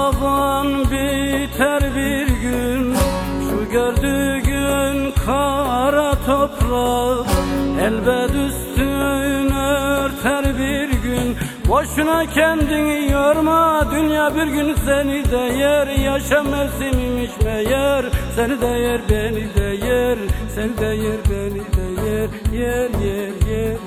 havan biter bir gün, şu gördüğün kara toprak elbet üstünü örter bir gün. Boşuna kendini yorma, dünya bir gün seni de yer. Yaşam mevsimiymiş meğer, seni de yer beni de yer, seni de yer beni de yer, yer yer yer yer.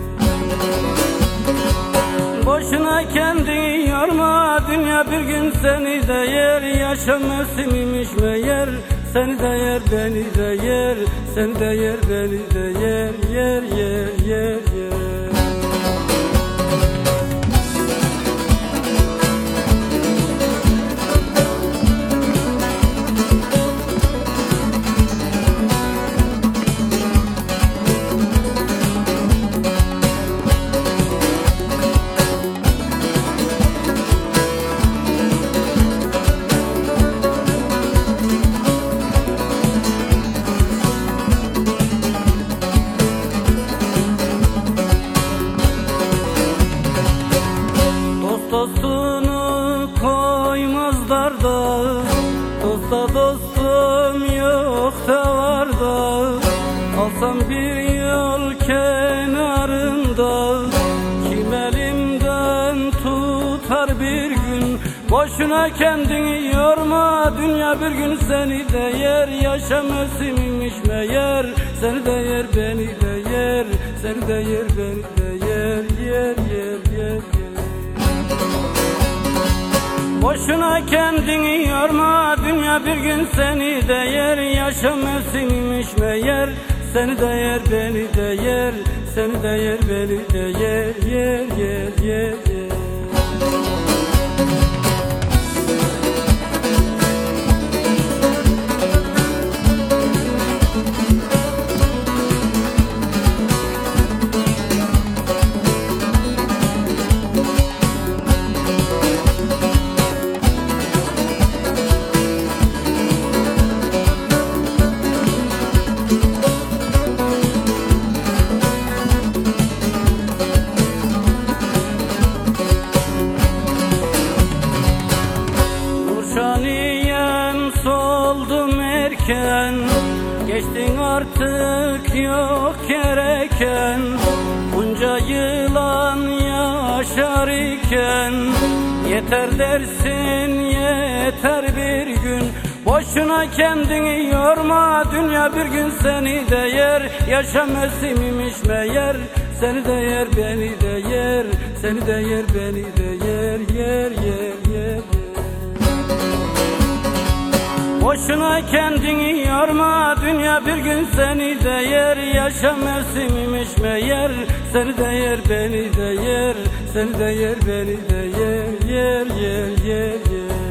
Boşuna kendini yorma, dünya bir gün seni de yer. Yaşam mevsimiymiş meğer, seni de yer beni de yer, seni de yer beni de yer, yer yer yer yer. Dostunu koymazlar da, dosta dostum yok da var da. Alsam bir yol kenarında, kim elimden tutar bir gün. Boşuna kendini yorma, dünya bir gün seni de yer. Yaşam mevsimiymiş meğer, seni de yer beni de yer, seni de yer beni de yer, yer yer yer yer. Boşuna kendini yorma, dünya bir gün seni de yer. Yaşam mevsimiymiş meğer, seni de yer beni de yer, seni de yer beni de yer, yer yer yer yer. Nurşaniyem soldum erken, geçtin artık yok gereken. Bunca yılan yaşar iken, yeter dersin yeter bir gün. Boşuna kendini yorma, dünya bir gün seni de yer. Yaşam mevsimiymiş meğer, seni de yer beni de yer, seni de yer beni de yer, yer yer yer yer. Boşuna kendini yorma, dünya bir gün seni de yer. Yaşam mevsimiymiş meğer, seni de yer beni de yer, seni de yer beni de yer, yer yer yer yer.